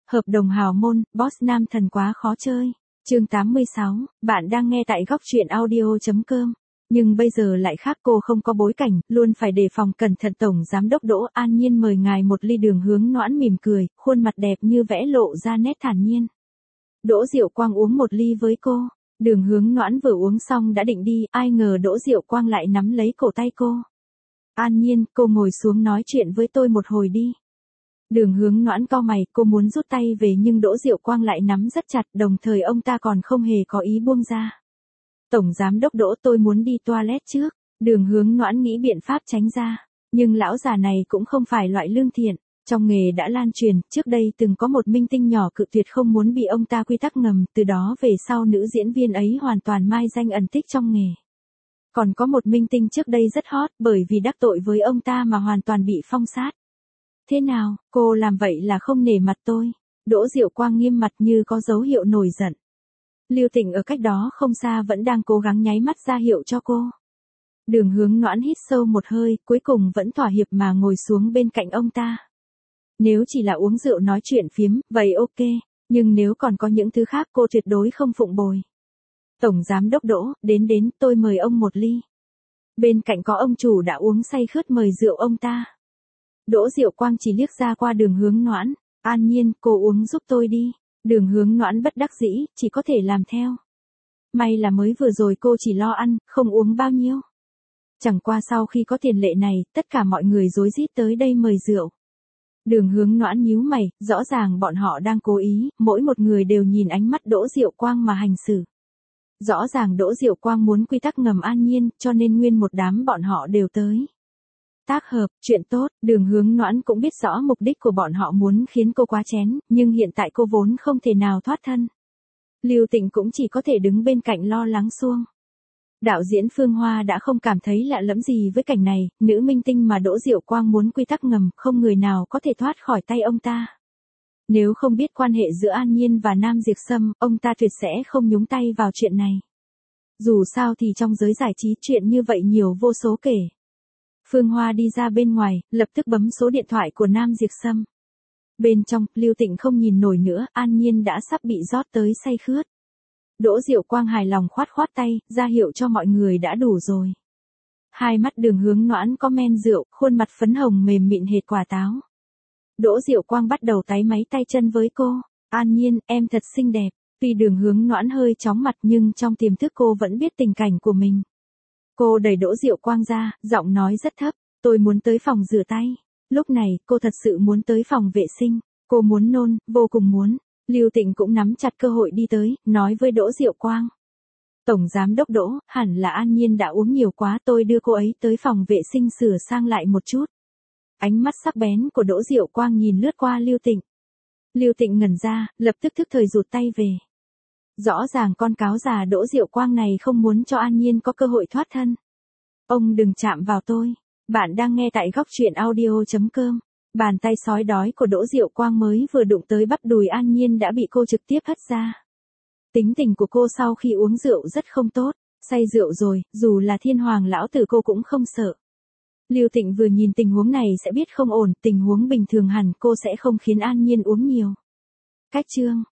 Hợp đồng hào môn, boss nam thần quá khó chơi. Chương 86, bạn đang nghe tại góc truyện audio.com. Nhưng bây giờ lại khác, cô không có bối cảnh, luôn phải đề phòng cẩn thận. Tổng giám đốc Đỗ An Nhiên mời ngài một ly. Đường Hướng Noãn mỉm cười, khuôn mặt đẹp như vẽ lộ ra nét thản nhiên. Đỗ Diệu Quang uống một ly với cô. Đường Hướng Noãn vừa uống xong đã định đi, ai ngờ Đỗ Diệu Quang lại nắm lấy cổ tay cô. An Nhiên, cô ngồi xuống nói chuyện với tôi một hồi đi. Đường Hướng Noãn cau mày, cô muốn rút tay về nhưng Đỗ Diệu Quang lại nắm rất chặt, đồng thời ông ta còn không hề có ý buông ra. Tổng giám đốc Đỗ, tôi muốn đi toilet trước. Đường Hướng Noãn nghĩ biện pháp tránh ra. Nhưng lão già này cũng không phải loại lương thiện. Trong nghề đã lan truyền, trước đây từng có một minh tinh nhỏ cự tuyệt không muốn bị ông ta quy tắc ngầm, từ đó về sau nữ diễn viên ấy hoàn toàn mai danh ẩn tích trong nghề. Còn có một minh tinh trước đây rất hot, bởi vì đắc tội với ông ta mà hoàn toàn bị phong sát. Thế nào, cô làm vậy là không nể mặt tôi? Đỗ Diệu Quang nghiêm mặt như có dấu hiệu nổi giận. Lưu Tịnh ở cách đó không xa vẫn đang cố gắng nháy mắt ra hiệu cho cô. Đường Hướng Noãn hít sâu một hơi, cuối cùng vẫn thỏa hiệp mà ngồi xuống bên cạnh ông ta. Nếu chỉ là uống rượu nói chuyện phiếm, vậy ok, nhưng nếu còn có những thứ khác cô tuyệt đối không phụng bồi. Tổng giám đốc Đỗ, đến, tôi mời ông một ly. Bên cạnh có ông chủ đã uống say khướt mời rượu ông ta. Đỗ Diệu Quang chỉ liếc ra qua Đường Hướng Noãn. An Nhiên, cô uống giúp tôi đi. Đường Hướng Noãn bất đắc dĩ, chỉ có thể làm theo. May là mới vừa rồi cô chỉ lo ăn, không uống bao nhiêu. Chẳng qua sau khi có tiền lệ này, tất cả mọi người rối rít tới đây mời rượu. Đường Hướng Noãn nhíu mày, rõ ràng bọn họ đang cố ý, mỗi một người đều nhìn ánh mắt Đỗ Diệu Quang mà hành xử. Rõ ràng Đỗ Diệu Quang muốn quy tắc ngầm An Nhiên, cho nên nguyên một đám bọn họ đều tới. Tác hợp, chuyện tốt, Đường Hướng Noãn cũng biết rõ mục đích của bọn họ muốn khiến cô quá chén, nhưng hiện tại cô vốn không thể nào thoát thân. Lưu Tịnh cũng chỉ có thể đứng bên cạnh lo lắng xuông. Đạo diễn Phương Hoa đã không cảm thấy lạ lẫm gì với cảnh này, nữ minh tinh mà Đỗ Diệu Quang muốn quy tắc ngầm, không người nào có thể thoát khỏi tay ông ta. Nếu không biết quan hệ giữa An Nhiên và Nam Diệp Sâm, ông ta tuyệt sẽ không nhúng tay vào chuyện này. Dù sao thì trong giới giải trí chuyện như vậy nhiều vô số kể. Phương Hoa đi ra bên ngoài, lập tức bấm số điện thoại của Nam Diệp Sâm. Bên trong, Lưu Tịnh không nhìn nổi nữa, An Nhiên đã sắp bị rót tới say khướt. Đỗ Diệu Quang hài lòng khoát tay, ra hiệu cho mọi người đã đủ rồi. Hai mắt Đường Hướng Noãn có men rượu, khuôn mặt phấn hồng mềm mịn hệt quả táo. Đỗ Diệu Quang bắt đầu táy máy tay chân với cô. An Nhiên, em thật xinh đẹp. Tuy Đường Hướng Noãn hơi chóng mặt nhưng trong tiềm thức cô vẫn biết tình cảnh của mình. Cô đẩy Đỗ Diệu Quang ra, giọng nói rất thấp, tôi muốn tới phòng rửa tay. Lúc này, cô thật sự muốn tới phòng vệ sinh. Cô muốn nôn, vô cùng muốn. Lưu Tịnh cũng nắm chặt cơ hội đi tới, nói với Đỗ Diệu Quang. Tổng giám đốc Đỗ, hẳn là An Nhiên đã uống nhiều quá, tôi đưa cô ấy tới phòng vệ sinh sửa sang lại một chút. Ánh mắt sắc bén của Đỗ Diệu Quang nhìn lướt qua Lưu Tịnh. Lưu Tịnh ngẩn ra, lập tức thức thời rụt tay về. Rõ ràng con cáo già Đỗ Diệu Quang này không muốn cho An Nhiên có cơ hội thoát thân. Ông đừng chạm vào tôi. Bạn đang nghe tại góc truyện audio.com. Bàn tay sói đói của Đỗ Diệu Quang mới vừa đụng tới bắp đùi An Nhiên đã bị cô trực tiếp hất ra. Tính tình của cô sau khi uống rượu rất không tốt, say rượu rồi, dù là thiên hoàng lão tử cô cũng không sợ. Lưu Tịnh vừa nhìn tình huống này sẽ biết không ổn, tình huống bình thường hẳn cô sẽ không khiến An Nhiên uống nhiều. Cách chương